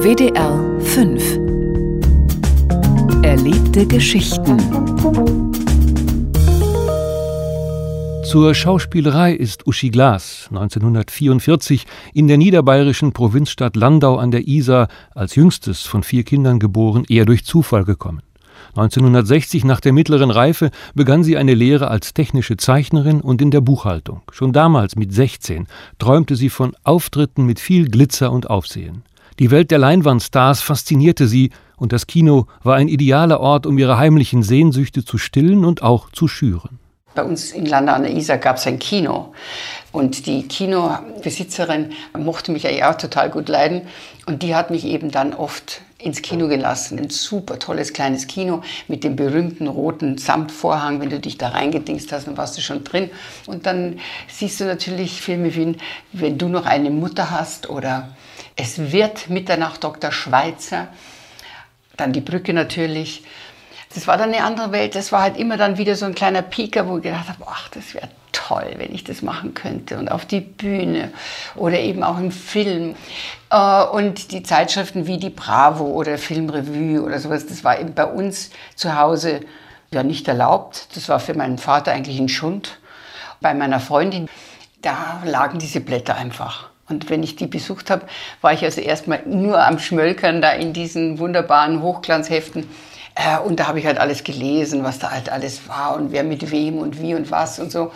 WDR 5 Erlebte Geschichten. Zur Schauspielerei ist Uschi Glas 1944 in der niederbayerischen Provinzstadt Landau an der Isar, als jüngstes von 4 Kindern geboren, eher durch Zufall gekommen. 1960, nach der mittleren Reife, begann sie eine Lehre als technische Zeichnerin und in der Buchhaltung. Schon damals, mit 16, träumte sie von Auftritten mit viel Glitzer und Aufsehen. Die Welt der Leinwandstars faszinierte sie und das Kino war ein idealer Ort, um ihre heimlichen Sehnsüchte zu stillen und auch zu schüren. Bei uns in Landau an der Isar gab es ein Kino und die Kinobesitzerin mochte mich eigentlich auch total gut leiden und die hat mich eben dann oft ins Kino gelassen. Ein super tolles kleines Kino mit dem berühmten roten Samtvorhang. Wenn du dich da reingedingst hast, dann warst du schon drin. Und dann siehst du natürlich Filme wie Wenn du noch eine Mutter hast oder Es wird Mitternacht Dr. Schweitzer. Dann Die Brücke natürlich. Das war dann eine andere Welt. Das war halt immer dann wieder so ein kleiner Pieker, wo ich gedacht habe, ach, das wäre toll, wenn ich das machen könnte. Und auf die Bühne oder eben auch im Film. Und die Zeitschriften wie die Bravo oder Filmrevue oder sowas, das war eben bei uns zu Hause ja nicht erlaubt. Das war für meinen Vater eigentlich ein Schund. Bei meiner Freundin, da lagen diese Blätter einfach. Und wenn ich die besucht habe, war ich also erstmal nur am Schmölkern da in diesen wunderbaren Hochglanzheften. Und da habe ich halt alles gelesen, was da halt alles war und wer mit wem und wie und was und so.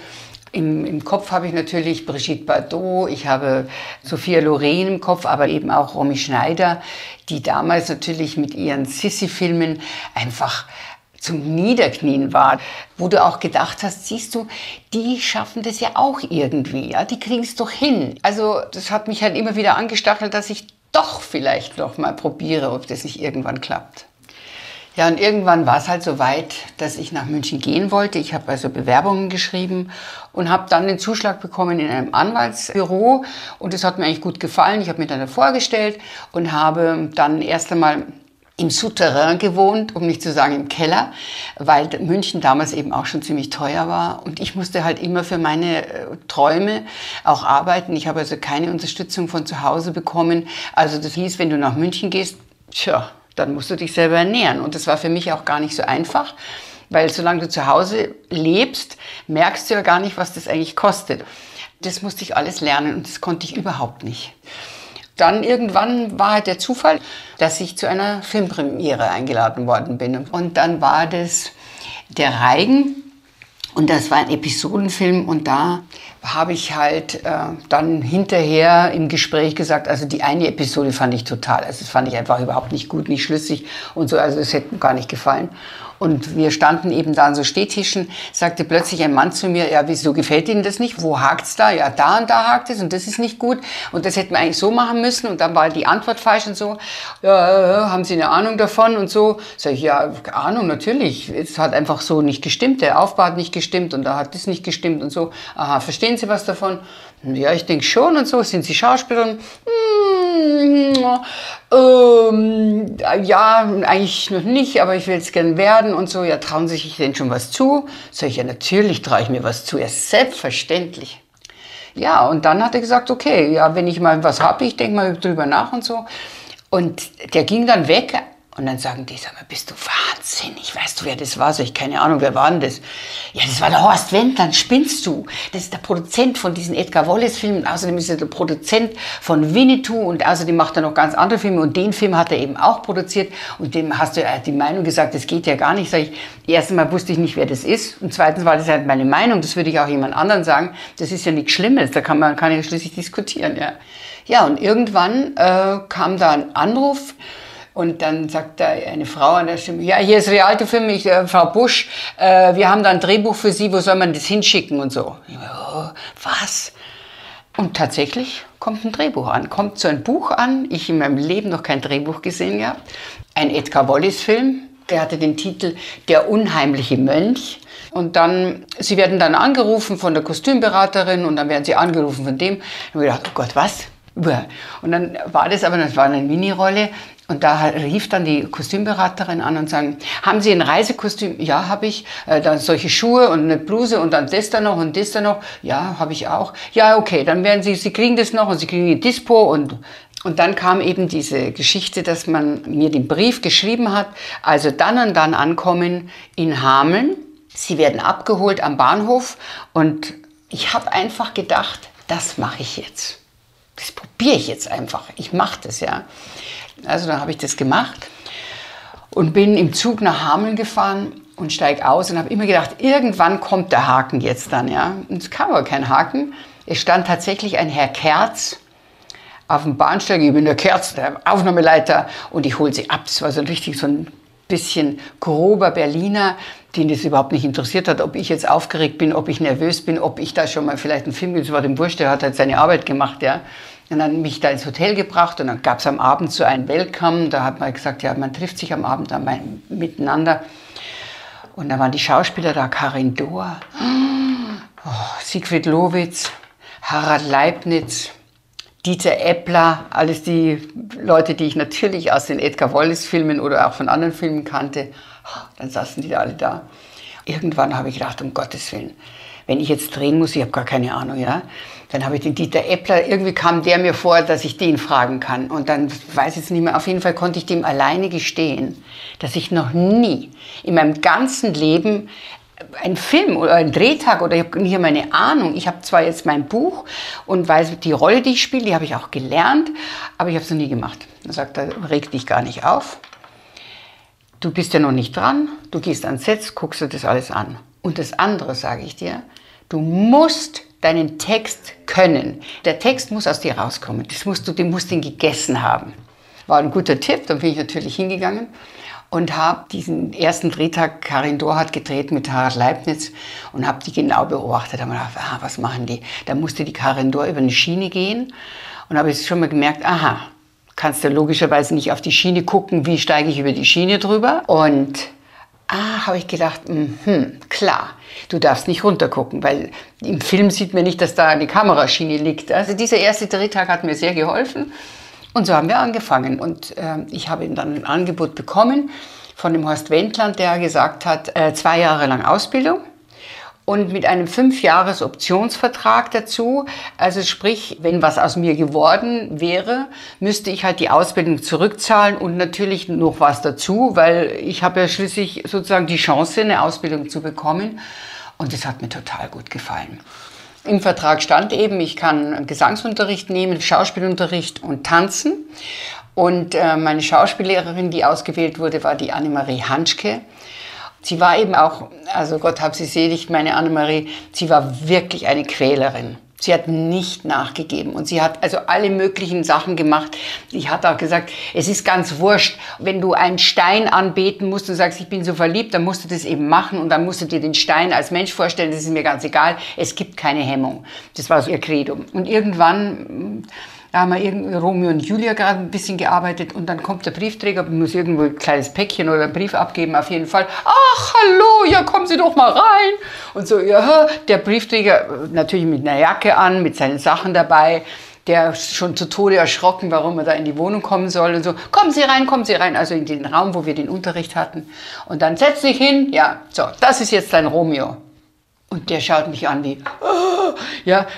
Im Kopf habe ich natürlich Brigitte Bardot, ich habe Sophia Loren im Kopf, aber eben auch Romy Schneider, die damals natürlich mit ihren Sissi-Filmen einfach zum Niederknien war, wo du auch gedacht hast, siehst du, die schaffen das ja auch irgendwie, ja, die kriegen es doch hin. Also das hat mich halt immer wieder angestachelt, dass ich doch vielleicht noch mal probiere, ob das nicht irgendwann klappt. Ja, und irgendwann war es halt so weit, dass ich nach München gehen wollte. Ich habe also Bewerbungen geschrieben und habe dann den Zuschlag bekommen in einem Anwaltsbüro. Und das hat mir eigentlich gut gefallen. Ich habe mich dann vorgestellt und habe dann erst einmal im Souterrain gewohnt, um nicht zu sagen im Keller, weil München damals eben auch schon ziemlich teuer war. Und ich musste halt immer für meine Träume auch arbeiten. Ich habe also keine Unterstützung von zu Hause bekommen. Also das hieß, wenn du nach München gehst, tja, dann musst du dich selber ernähren. Und das war für mich auch gar nicht so einfach, weil solange du zu Hause lebst, merkst du ja gar nicht, was das eigentlich kostet. Das musste ich alles lernen und das konnte ich überhaupt nicht. Dann irgendwann war halt der Zufall, dass ich zu einer Filmpremiere eingeladen worden bin. Und dann war das Der Reigen. Und das war ein Episodenfilm und da habe ich halt dann hinterher im Gespräch gesagt, also die eine Episode fand ich total, also das fand ich einfach überhaupt nicht gut, nicht schlüssig und so, also es hätte mir gar nicht gefallen. Und wir standen eben da an so Stehtischen, sagte plötzlich ein Mann zu mir, ja, wieso gefällt Ihnen das nicht? Wo hakt's da? Ja, da und da hakt es und das ist nicht gut und das hätten wir eigentlich so machen müssen und dann war die Antwort falsch und so, ja, haben Sie eine Ahnung davon und so? Sag ich, ja, Ahnung, natürlich, es hat einfach so nicht gestimmt, der Aufbau hat nicht gestimmt und da hat das nicht gestimmt und so, aha, verstehen Sie was davon? Ja, ich denke schon und so, sind Sie Schauspielerin? Ja, eigentlich noch nicht, aber ich will es gern werden und so. Ja, trauen Sie sich denn schon was zu? Sag ich, ja, natürlich traue ich mir was zu, ja, selbstverständlich. Ja, und dann hat er gesagt, okay, ja, wenn ich mal was habe, ich denke mal drüber nach und so. Und der ging dann weg. Und dann sagen die, sag mal, bist du wahnsinnig? Weißt du, wer das war? Sag ich, keine Ahnung, wer war denn das? Ja, das war der Horst Wendland, spinnst du? Das ist der Produzent von diesen Edgar Wallace-Filmen. Außerdem ist er der Produzent von Winnetou und außerdem macht er noch ganz andere Filme. Und den Film hat er eben auch produziert. Und dem hast du ja die Meinung gesagt, das geht ja gar nicht. Sag ich, erstens mal wusste ich nicht, wer das ist. Und zweitens war das halt meine Meinung. Das würde ich auch jemand anderen sagen. Das ist ja nichts Schlimmes. Da kann ja schließlich diskutieren, ja. Ja, und irgendwann kam da ein Anruf. Und dann sagt da eine Frau an der Stimme, ja, hier ist Rialto-Film, Frau Busch, wir haben da ein Drehbuch für Sie, wo soll man das hinschicken und so. Ja, was? Und tatsächlich kommt ein Drehbuch an, kommt so ein Buch an, ich in meinem Leben noch kein Drehbuch gesehen gehabt, ein Edgar Wallace-Film, der hatte den Titel Der unheimliche Mönch. Und dann, sie werden dann angerufen von der Kostümberaterin und dann werden sie angerufen von dem. Und ich habe gedacht, oh Gott, was? Und dann war das war eine Minirolle. Und da rief dann die Kostümberaterin an und sagen, haben Sie ein Reisekostüm? Ja, habe ich. Dann solche Schuhe und eine Bluse und dann das da noch und das da noch. Ja, habe ich auch. Ja, okay, dann werden Sie kriegen das noch und Sie kriegen die Dispo und Und dann kam eben diese Geschichte, dass man mir den Brief geschrieben hat, also dann und dann ankommen in Hameln. Sie werden abgeholt am Bahnhof und ich habe einfach gedacht, das mache ich jetzt. Das probiere ich jetzt einfach. Ich mache das, ja. Also dann habe ich das gemacht und bin im Zug nach Hameln gefahren und steige aus und habe immer gedacht, irgendwann kommt der Haken jetzt dann, ja. Und es kam aber kein Haken. Es stand tatsächlich ein Herr Kerz auf dem Bahnsteig, ich bin der Kerz, der Aufnahmeleiter, und ich hole sie ab. Das war so ein bisschen grober Berliner, den das überhaupt nicht interessiert hat, ob ich jetzt aufgeregt bin, ob ich nervös bin, ob ich da schon mal vielleicht einen Film, das war dem wurscht, der hat halt seine Arbeit gemacht, ja. Und dann mich da ins Hotel gebracht und dann gab es am Abend so einen Welcome, da hat man gesagt, ja, man trifft sich am Abend miteinander. Und da waren die Schauspieler da, Karin Dohr, Siegfried Lowitz, Harald Leibniz, Dieter Eppler, alles die Leute, die ich natürlich aus den Edgar Wallace-Filmen oder auch von anderen Filmen kannte. Dann saßen die da alle da. Irgendwann habe ich gedacht, um Gottes Willen, wenn ich jetzt drehen muss, ich habe gar keine Ahnung, ja. Dann habe ich den Dieter Eppler, irgendwie kam der mir vor, dass ich den fragen kann. Und dann weiß ich es nicht mehr, auf jeden Fall konnte ich dem alleine gestehen, dass ich noch nie in meinem ganzen Leben ein Film oder ein Drehtag oder ich habe nicht einmal eine Ahnung. Ich habe zwar jetzt mein Buch und weiß, die Rolle, die ich spiele, die habe ich auch gelernt, aber ich habe es noch nie gemacht. Er sagt, reg dich gar nicht auf. Du bist ja noch nicht dran, du gehst ans Set, guckst dir das alles an. Und das andere sage ich dir, du musst deinen Text können. Der Text muss aus dir rauskommen, du musst ihn gegessen haben. War ein guter Tipp, dann bin ich natürlich hingegangen. Und habe diesen ersten Drehtag, Karin Dohr hat gedreht mit Harald Leibniz und habe die genau beobachtet. Da habe ich gedacht, was machen die? Da musste die Karin Dohr über eine Schiene gehen und habe jetzt schon mal gemerkt, aha, kannst du logischerweise nicht auf die Schiene gucken, wie steige ich über die Schiene drüber? Und habe ich gedacht, klar, du darfst nicht runtergucken, weil im Film sieht man nicht, dass da eine Kameraschiene liegt. Also dieser erste Drehtag hat mir sehr geholfen. Und so haben wir angefangen und ich habe dann ein Angebot bekommen von dem Horst Wendland, der gesagt hat, 2 Jahre lang Ausbildung und mit einem 5-Jahres-Optionsvertrag dazu. Also sprich, wenn was aus mir geworden wäre, müsste ich halt die Ausbildung zurückzahlen und natürlich noch was dazu, weil ich habe ja schließlich sozusagen die Chance, eine Ausbildung zu bekommen und das hat mir total gut gefallen. Im Vertrag stand eben, ich kann Gesangsunterricht nehmen, Schauspielunterricht und tanzen. Und meine Schauspiellehrerin, die ausgewählt wurde, war die Annemarie Hanschke. Sie war eben auch, also Gott hab sie selig, meine Annemarie, sie war wirklich eine Quälerin. Sie hat nicht nachgegeben und sie hat also alle möglichen Sachen gemacht. Sie hat auch gesagt, es ist ganz wurscht, wenn du einen Stein anbeten musst und sagst, ich bin so verliebt, dann musst du das eben machen und dann musst du dir den Stein als Mensch vorstellen, das ist mir ganz egal, es gibt keine Hemmung. Das war so ihr Credo. Und irgendwann, da haben wir Romeo und Julia gerade ein bisschen gearbeitet und dann kommt der Briefträger, muss irgendwo ein kleines Päckchen oder einen Brief abgeben, auf jeden Fall. Ach, hallo, ja, kommen Sie doch mal rein. Und so, ja, der Briefträger natürlich mit einer Jacke an, mit seinen Sachen dabei, der schon zu Tode erschrocken, warum er da in die Wohnung kommen soll und so. Kommen Sie rein, also in den Raum, wo wir den Unterricht hatten. Und dann setz dich hin, ja, so, das ist jetzt dein Romeo. Und der schaut mich an wie, ja,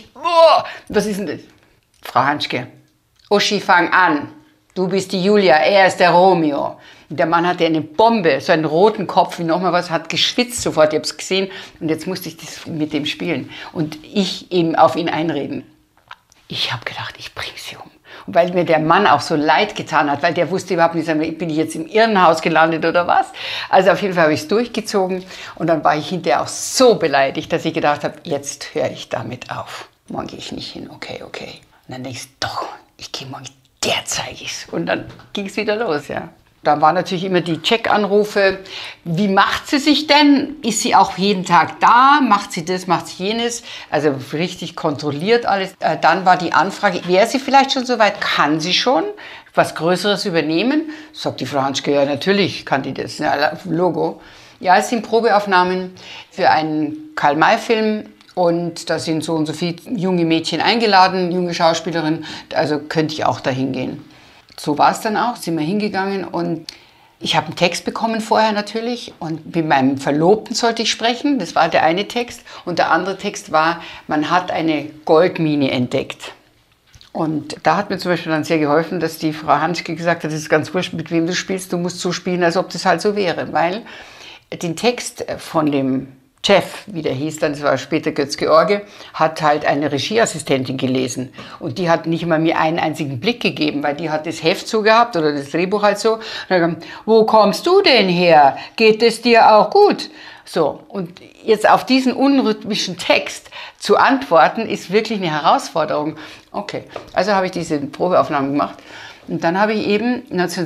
was ist denn das? Frau Hanschke, Uschi, fang an. Du bist die Julia, er ist der Romeo. Und der Mann hatte eine Bombe, so einen roten Kopf, wie nochmal was, hat geschwitzt sofort, ich habe es gesehen. Und jetzt musste ich das mit dem spielen. Und ich eben auf ihn einreden. Ich habe gedacht, ich bringe sie um. Und weil mir der Mann auch so leid getan hat, weil der wusste überhaupt nicht, bin ich jetzt im Irrenhaus gelandet oder was. Also auf jeden Fall habe ich es durchgezogen. Und dann war ich hinterher auch so beleidigt, dass ich gedacht habe, jetzt höre ich damit auf. Morgen gehe ich nicht hin, okay. Und dann denkst du, doch, ich gehe morgen, der zeige ich's. Und dann ging es wieder los, ja. Da waren natürlich immer die Check-Anrufe. Wie macht sie sich denn? Ist sie auch jeden Tag da? Macht sie das, macht sie jenes? Also richtig kontrolliert alles. Dann war die Anfrage, wäre sie vielleicht schon soweit? Kann sie schon was Größeres übernehmen? Sagt die Frau Hanschke, ja natürlich kann die das, ja, Logo. Ja, es sind Probeaufnahmen für einen Karl-May-Film. Und da sind so und so viele junge Mädchen eingeladen, junge Schauspielerinnen, also könnte ich auch dahin gehen. So war es dann auch, sind wir hingegangen und ich habe einen Text bekommen vorher natürlich und mit meinem Verlobten sollte ich sprechen, das war der eine Text. Und der andere Text war, man hat eine Goldmine entdeckt. Und da hat mir zum Beispiel dann sehr geholfen, dass die Frau Hanschke gesagt hat, es ist ganz wurscht, mit wem du spielst, du musst so spielen, als ob das halt so wäre. Weil den Text von dem Chef, wie der hieß dann, das war später Götz-George, hat halt eine Regieassistentin gelesen. Und die hat nicht mal mir einen einzigen Blick gegeben, weil die hat das Heft so gehabt oder das Drehbuch halt so. Und dann kam, wo kommst du denn her? Geht es dir auch gut? So, und jetzt auf diesen unrhythmischen Text zu antworten, ist wirklich eine Herausforderung. Okay, also habe ich diese Probeaufnahmen gemacht. Und dann habe ich eben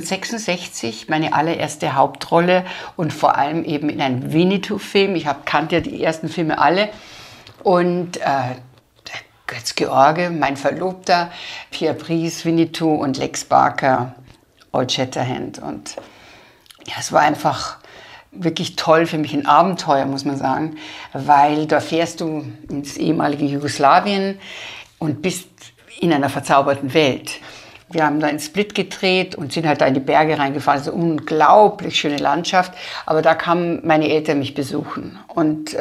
1966 meine allererste Hauptrolle und vor allem eben in einem Winnetou-Film. Ich kannte ja die ersten Filme alle. Und Götz-George, mein Verlobter, Pierre Brice, Winnetou und Lex Barker, Old Shatterhand. Und ja, es war einfach wirklich toll für mich, ein Abenteuer, muss man sagen, weil da fährst du ins ehemalige Jugoslawien und bist in einer verzauberten Welt. Wir haben da in Split gedreht und sind halt da in die Berge reingefahren. Also unglaublich schöne Landschaft. Aber da kamen meine Eltern mich besuchen. Und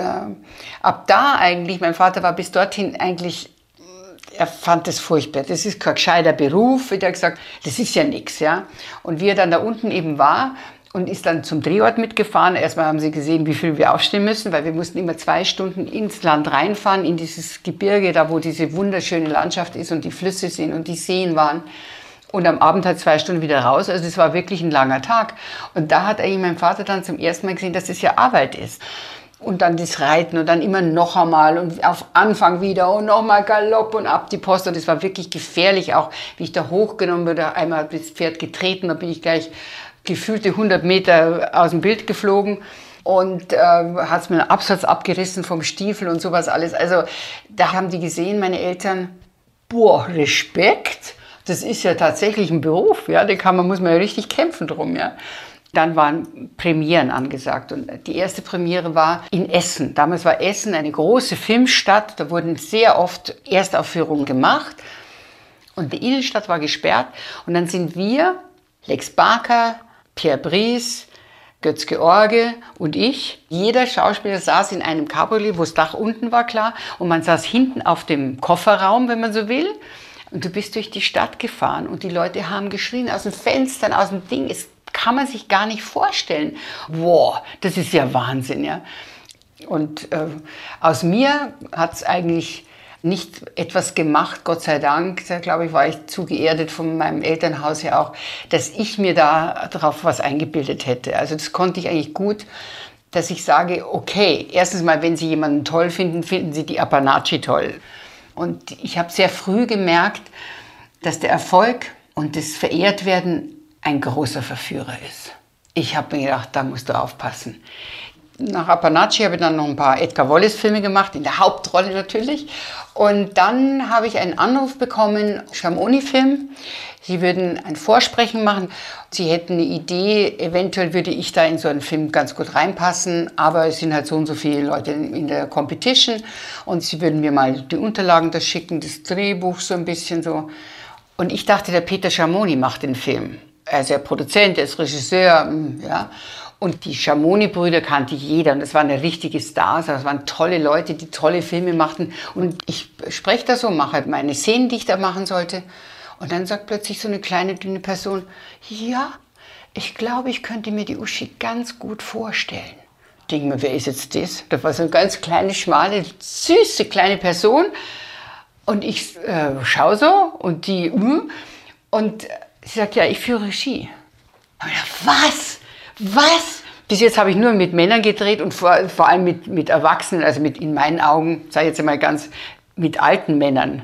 ab da eigentlich, mein Vater war bis dorthin eigentlich, er fand das furchtbar. Das ist kein gescheiter Beruf. Er hat gesagt, das ist ja nichts. Ja? Und wie er dann da unten eben war und ist dann zum Drehort mitgefahren. Erstmal haben sie gesehen, wie viel wir aufstehen müssen, weil wir mussten immer 2 Stunden ins Land reinfahren, in dieses Gebirge, da wo diese wunderschöne Landschaft ist und die Flüsse sind und die Seen waren. Und am Abend halt 2 Stunden wieder raus. Also das war wirklich ein langer Tag. Und da hat eigentlich mein Vater dann zum ersten Mal gesehen, dass das ja Arbeit ist. Und dann das Reiten und dann immer noch einmal und auf Anfang wieder und nochmal Galopp und ab die Post. Und das war wirklich gefährlich, auch wie ich da hochgenommen wurde. Einmal hat das Pferd getreten, da bin ich gleich gefühlte 100 Meter aus dem Bild geflogen. Und hat es mir einen Absatz abgerissen vom Stiefel und sowas alles. Also da haben die gesehen, meine Eltern, boah, Respekt. Das ist ja tatsächlich ein Beruf, ja, muss man ja richtig kämpfen drum, ja. Dann waren Premieren angesagt und die erste Premiere war in Essen. Damals war Essen eine große Filmstadt, da wurden sehr oft Erstaufführungen gemacht und die Innenstadt war gesperrt und dann sind wir, Lex Barker, Pierre Brice, Götz-George und ich, jeder Schauspieler saß in einem Cabriolet, wo das Dach unten war, klar, und man saß hinten auf dem Kofferraum, wenn man so will. Und du bist durch die Stadt gefahren und die Leute haben geschrien aus den Fenstern, aus dem Ding. Das kann man sich gar nicht vorstellen. Wow, das ist ja Wahnsinn, ja. Und aus mir hat es eigentlich nicht etwas gemacht, Gott sei Dank. Da, glaube ich, war ich zu geerdet von meinem Elternhaus her auch, dass ich mir da drauf was eingebildet hätte. Also das konnte ich eigentlich gut, dass ich sage, okay, erstens mal, wenn Sie jemanden toll finden, finden Sie die Appanacci toll. Und ich habe sehr früh gemerkt, dass der Erfolg und das Verehrtwerden ein großer Verführer ist. Ich habe mir gedacht, da musst du aufpassen. Nach Appanacci habe ich dann noch ein paar Edgar Wallace-Filme gemacht, in der Hauptrolle natürlich. Und dann habe ich einen Anruf bekommen, Schamoni-Film. Sie würden ein Vorsprechen machen. Sie hätten eine Idee, eventuell würde ich da in so einen Film ganz gut reinpassen, aber es sind halt so und so viele Leute in der Competition und sie würden mir mal die Unterlagen da schicken, das Drehbuch so ein bisschen so. Und ich dachte, der Peter Schamoni macht den Film. Er ist ja Produzent, er ist Regisseur, ja. Und die Schamoni-Brüder kannte jeder und das waren ja richtige Stars, das waren tolle Leute, die tolle Filme machten. Und ich spreche da so, mache halt meine Szenen, die ich da machen sollte. Und dann sagt plötzlich so eine kleine, dünne Person, ja, ich glaube, ich könnte mir die Uschi ganz gut vorstellen. Ich denke mir, wer ist jetzt das? Das war so eine ganz kleine, schmale, süße kleine Person. Und ich schaue so und die, und sie sagt, ja, ich führe Regie. Und ich dachte, was? Was? Bis jetzt habe ich nur mit Männern gedreht und vor allem mit Erwachsenen, also mit in meinen Augen, sage ich jetzt einmal ganz, mit alten Männern.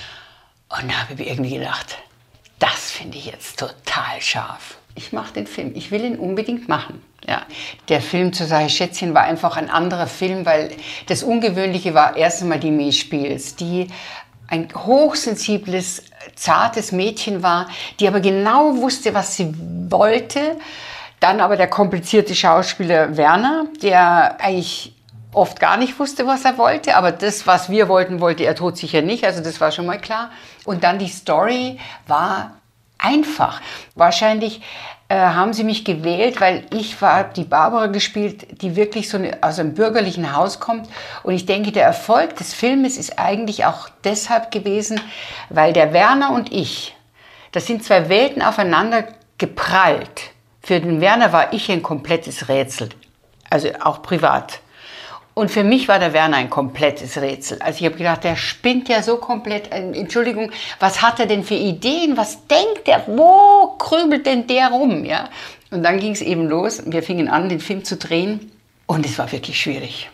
Und da habe ich mir irgendwie gedacht, das finde ich jetzt total scharf. Ich mache den Film, ich will ihn unbedingt machen. Ja. Der Film Zur Sache Schätzchen war einfach ein anderer Film, weil das Ungewöhnliche war erst einmal die Mae Spiels, die ein hochsensibles, zartes Mädchen war, die aber genau wusste, was sie wollte. Dann aber der komplizierte Schauspieler Werner, der eigentlich oft gar nicht wusste, was er wollte, aber das, was wir wollten, wollte er todsicher nicht, also das war schon mal klar. Und dann die Story war einfach. Wahrscheinlich haben sie mich gewählt, weil ich habe die Barbara gespielt, die wirklich aus einem bürgerlichen Haus kommt. Und ich denke, der Erfolg des Filmes ist eigentlich auch deshalb gewesen, weil der Werner und ich, das sind zwei Welten aufeinander geprallt. Für den Werner war ich ein komplettes Rätsel, also auch privat. Und für mich war der Werner ein komplettes Rätsel. Also ich habe gedacht, der spinnt ja so komplett. Entschuldigung, was hat er denn für Ideen? Was denkt er? Wo krümelt denn der rum? Ja? Und dann ging es eben los. Wir fingen an, den Film zu drehen. Und es war wirklich schwierig.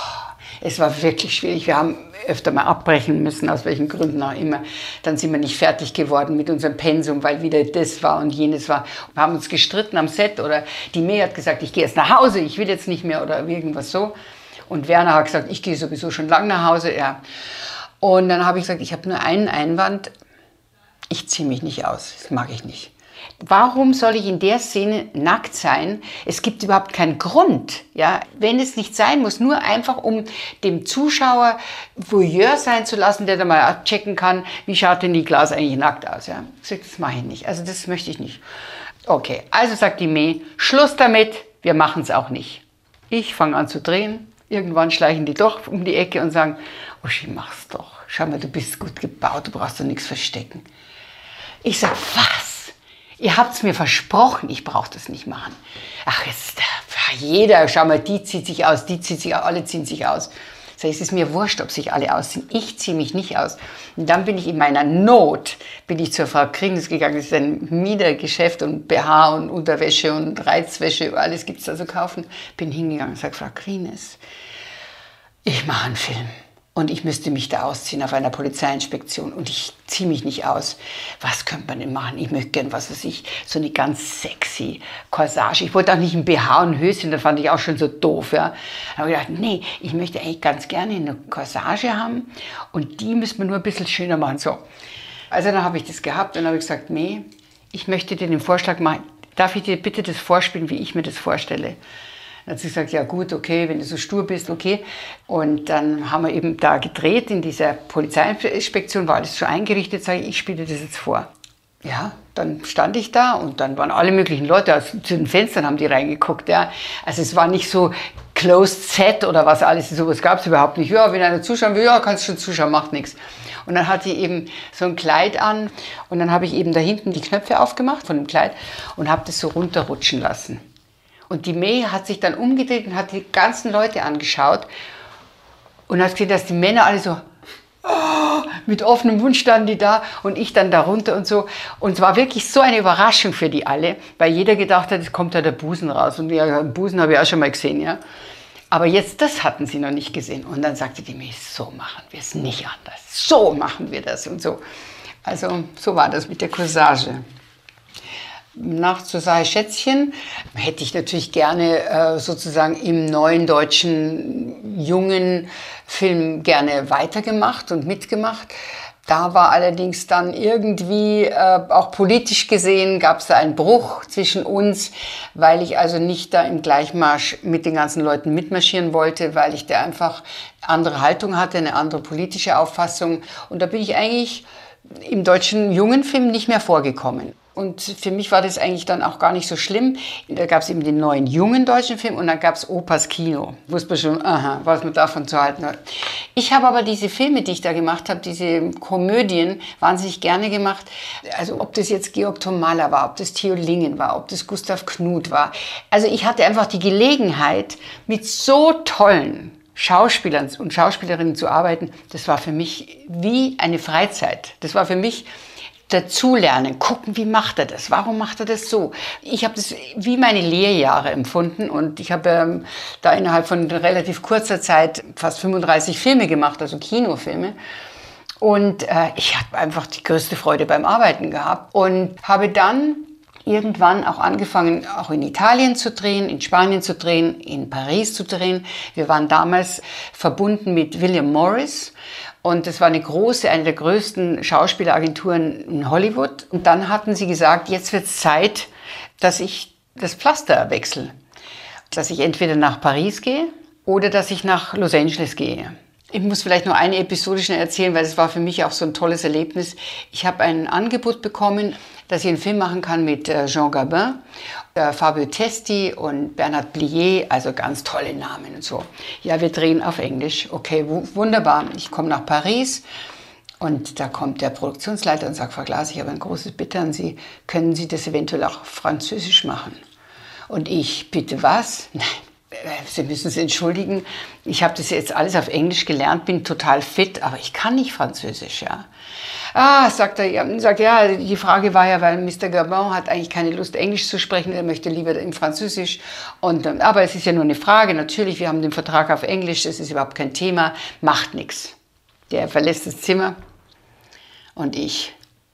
Es war wirklich schwierig. Wir haben öfter mal abbrechen müssen, aus welchen Gründen auch immer. Dann sind wir nicht fertig geworden mit unserem Pensum, weil wieder das war und jenes war. Wir haben uns gestritten am Set oder die May hat gesagt, ich gehe jetzt nach Hause, ich will jetzt nicht mehr oder irgendwas so. Und Werner hat gesagt, ich gehe sowieso schon lange nach Hause. Ja. Und dann habe ich gesagt, ich habe nur einen Einwand, ich ziehe mich nicht aus, das mag ich nicht. Warum soll ich in der Szene nackt sein? Es gibt überhaupt keinen Grund. Ja? Wenn es nicht sein muss, nur einfach um dem Zuschauer Voyeur sein zu lassen, der da mal checken kann, wie schaut denn die Klaas eigentlich nackt aus. Ja? Ich sage, das mache ich nicht, also das möchte ich nicht. Okay, also sagt die May, Schluss damit, wir machen es auch nicht. Ich fange an zu drehen. Irgendwann schleichen die doch um die Ecke und sagen, Uschi, mach's doch. Schau mal, du bist gut gebaut, du brauchst doch nichts verstecken. Ich sag, was? Ihr habt's mir versprochen, ich brauche das nicht machen. Ach, jetzt, jeder, schau mal, die zieht sich aus, alle ziehen sich aus. Sag ich, es ist mir wurscht, ob sich alle ausziehen. Ich ziehe mich nicht aus. Und dann bin ich in meiner Not, zur Frau Krings gegangen. Das ist ein Miedergeschäft und BH und Unterwäsche und Reizwäsche, alles gibt es da zu kaufen. Bin hingegangen und sage, Frau Krings, ich mache einen Film. Und ich müsste mich da ausziehen auf einer Polizeiinspektion und ich ziehe mich nicht aus. Was könnte man denn machen? Ich möchte gern, was weiß ich, so eine ganz sexy Corsage. Ich wollte auch nicht ein BH und ein Höschen, das fand ich auch schon so doof. Ja. Da habe ich gedacht, nee, ich möchte eigentlich ganz gerne eine Corsage haben und die müssen wir nur ein bisschen schöner machen. So. Also dann habe ich das gehabt und habe gesagt, nee, ich möchte dir den Vorschlag machen, darf ich dir bitte das vorspielen, wie ich mir das vorstelle? Dann hat sie gesagt, ja gut, okay, wenn du so stur bist, okay. Und dann haben wir eben da gedreht, in dieser Polizeiinspektion, war alles schon eingerichtet, sage ich spiele das jetzt vor. Ja, dann stand ich da und dann waren alle möglichen Leute, also zu den Fenstern haben die reingeguckt. Ja. Also es war nicht so Closed Set oder was alles, sowas gab es überhaupt nicht. Ja, wenn einer zuschauen will, ja, kannst schon zuschauen, macht nichts. Und dann hatte ich eben so ein Kleid an und dann habe ich eben da hinten die Knöpfe aufgemacht von dem Kleid und habe das so runterrutschen lassen. Und die May hat sich dann umgedreht und hat die ganzen Leute angeschaut und hat gesehen, dass die Männer alle so mit offenem Mund standen die da und ich dann darunter und so. Und es war wirklich so eine Überraschung für die alle, weil jeder gedacht hat, es kommt da der Busen raus. Und ja, Busen habe ich auch schon mal gesehen, ja. Aber jetzt, das hatten sie noch nicht gesehen. Und dann sagte die May, so machen wir es nicht anders. So machen wir das und so. Also so war das mit der Corsage. Nach zur Sache Schätzchen hätte ich natürlich gerne sozusagen im neuen deutschen jungen Film gerne weitergemacht und mitgemacht. Da war allerdings dann irgendwie, auch politisch gesehen, gab es da einen Bruch zwischen uns, weil ich also nicht da im Gleichmarsch mit den ganzen Leuten mitmarschieren wollte, weil ich da einfach andere Haltung hatte, eine andere politische Auffassung. Und da bin ich eigentlich im deutschen jungen Film nicht mehr vorgekommen. Und für mich war das eigentlich dann auch gar nicht so schlimm. Da gab es eben den neuen jungen deutschen Film und dann gab es Opas Kino. Wusste man schon, aha, was man davon zu halten hat. Ich habe aber diese Filme, die ich da gemacht habe, diese Komödien, wahnsinnig gerne gemacht. Also ob das jetzt Georg Tomalla war, ob das Theo Lingen war, ob das Gustav Knuth war. Also ich hatte einfach die Gelegenheit, mit so tollen Schauspielern und Schauspielerinnen zu arbeiten. Das war für mich wie eine Freizeit. Das war für mich dazulernen, gucken, wie macht er das, warum macht er das so. Ich habe das wie meine Lehrjahre empfunden und ich habe da innerhalb von relativ kurzer Zeit fast 35 Filme gemacht, also Kinofilme. Und ich habe einfach die größte Freude beim Arbeiten gehabt und habe dann irgendwann auch angefangen, auch in Italien zu drehen, in Spanien zu drehen, in Paris zu drehen. Wir waren damals verbunden mit William Morris. Und das war eine der größten Schauspieleragenturen in Hollywood. Und dann hatten sie gesagt, jetzt wird es Zeit, dass ich das Pflaster wechsle. Dass ich entweder nach Paris gehe oder dass ich nach Los Angeles gehe. Ich muss vielleicht noch eine Episode schnell erzählen, weil das war für mich auch so ein tolles Erlebnis. Ich habe ein Angebot bekommen, dass ich einen Film machen kann mit Jean Gabin, Fabio Testi und Bernard Blier, also ganz tolle Namen und so. Ja, wir drehen auf Englisch. Okay, wunderbar. Ich komme nach Paris und da kommt der Produktionsleiter und sagt, Frau Glas, ich habe ein großes Bitte an Sie. Können Sie das eventuell auch auf Französisch machen? Und ich, bitte was? Nein. Sie müssen es entschuldigen, ich habe das jetzt alles auf Englisch gelernt, bin total fit, aber ich kann nicht Französisch, ja. Sagt er, die Frage war ja, weil Mr. Gabin hat eigentlich keine Lust, Englisch zu sprechen, er möchte lieber im Französisch. Aber es ist ja nur eine Frage, natürlich, wir haben den Vertrag auf Englisch, das ist überhaupt kein Thema, macht nichts. Der verlässt das Zimmer und ich,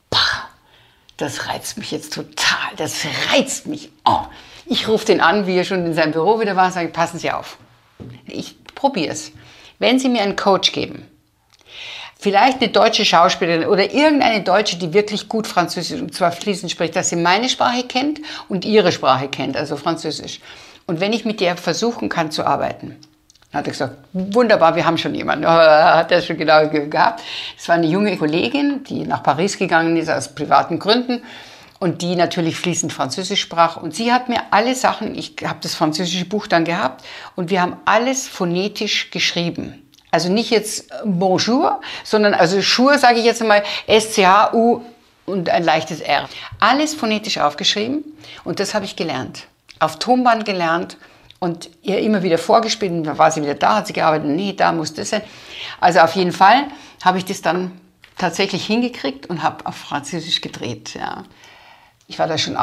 das reizt mich jetzt total, das reizt mich. Oh. Ich rufe den an, wie er schon in seinem Büro wieder war, und sage, passen Sie auf. Ich probiere es. Wenn Sie mir einen Coach geben, vielleicht eine deutsche Schauspielerin oder irgendeine Deutsche, die wirklich gut Französisch und zwar fließend spricht, dass sie meine Sprache kennt und ihre Sprache kennt, also Französisch. Und wenn ich mit der versuchen kann zu arbeiten, dann hat er gesagt, wunderbar, wir haben schon jemanden. Hat er schon genau gehabt. Es war eine junge Kollegin, die nach Paris gegangen ist aus privaten Gründen. Und die natürlich fließend Französisch sprach. Und sie hat mir alle Sachen, ich habe das französische Buch dann gehabt, und wir haben alles phonetisch geschrieben. Also nicht jetzt Bonjour, sondern also Jour sage ich jetzt einmal S-C-H-U und ein leichtes R. Alles phonetisch aufgeschrieben und das habe ich gelernt. Auf Tonband gelernt und ihr immer wieder vorgespielt. Und dann war sie wieder da, hat sie gearbeitet, nee, da muss das sein. Also auf jeden Fall habe ich das dann tatsächlich hingekriegt und habe auf Französisch gedreht, ja. Ich war da schon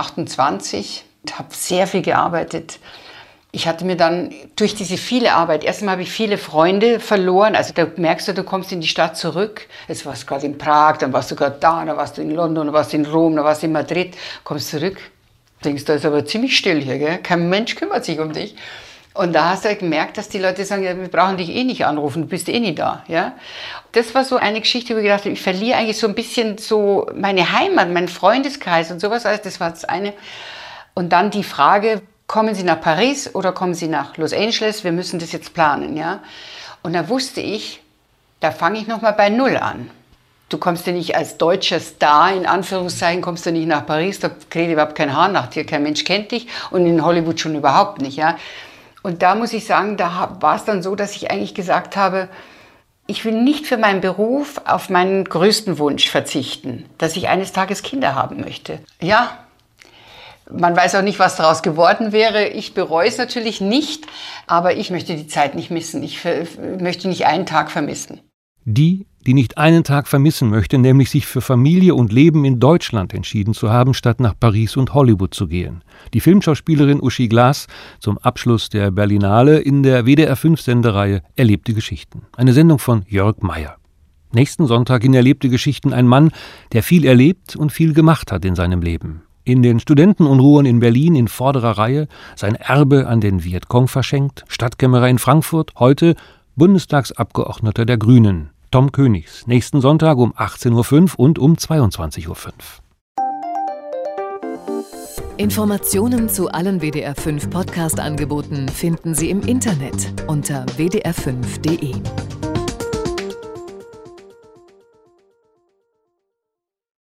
28, habe sehr viel gearbeitet. Ich hatte mir dann durch diese viele Arbeit, erstmal habe ich viele Freunde verloren. Also da merkst du kommst in die Stadt zurück. Jetzt warst du gerade in Prag, dann warst du gerade da, dann warst du in London, dann warst du in Rom, dann warst du in Madrid. Kommst zurück, denkst, da ist aber ziemlich still hier, gell? Kein Mensch kümmert sich um dich. Und da hast du halt gemerkt, dass die Leute sagen, ja, wir brauchen dich eh nicht anrufen, du bist eh nie da. Ja? Das war so eine Geschichte, wo ich gedacht habe, ich verliere eigentlich so ein bisschen so meine Heimat, meinen Freundeskreis und sowas. Also das war das eine. Und dann die Frage, kommen Sie nach Paris oder kommen Sie nach Los Angeles? Wir müssen das jetzt planen. Ja? Und da wusste ich, da fange ich nochmal bei Null an. Du kommst ja nicht als deutscher Star, in Anführungszeichen, kommst du nicht nach Paris, da kräht überhaupt kein Haar nach dir, kein Mensch kennt dich und in Hollywood schon überhaupt nicht. Ja? Und da muss ich sagen, da war es dann so, dass ich eigentlich gesagt habe, ich will nicht für meinen Beruf auf meinen größten Wunsch verzichten, dass ich eines Tages Kinder haben möchte. Ja, man weiß auch nicht, was daraus geworden wäre. Ich bereue es natürlich nicht, aber ich möchte die Zeit nicht missen. Ich möchte nicht einen Tag vermissen. Die nicht einen Tag vermissen möchte, nämlich sich für Familie und Leben in Deutschland entschieden zu haben, statt nach Paris und Hollywood zu gehen. Die Filmschauspielerin Uschi Glas zum Abschluss der Berlinale in der WDR-5-Sendereihe Erlebte Geschichten. Eine Sendung von Jörg Meyer. Nächsten Sonntag in Erlebte Geschichten ein Mann, der viel erlebt und viel gemacht hat in seinem Leben. In den Studentenunruhen in Berlin in vorderer Reihe, sein Erbe an den Vietcong verschenkt, Stadtkämmerer in Frankfurt, heute Bundestagsabgeordneter der Grünen. Tom Königs, nächsten Sonntag um 18.05 Uhr und um 22.05 Uhr. Informationen zu allen WDR5 Podcast-Angeboten finden Sie im Internet unter wdr5.de.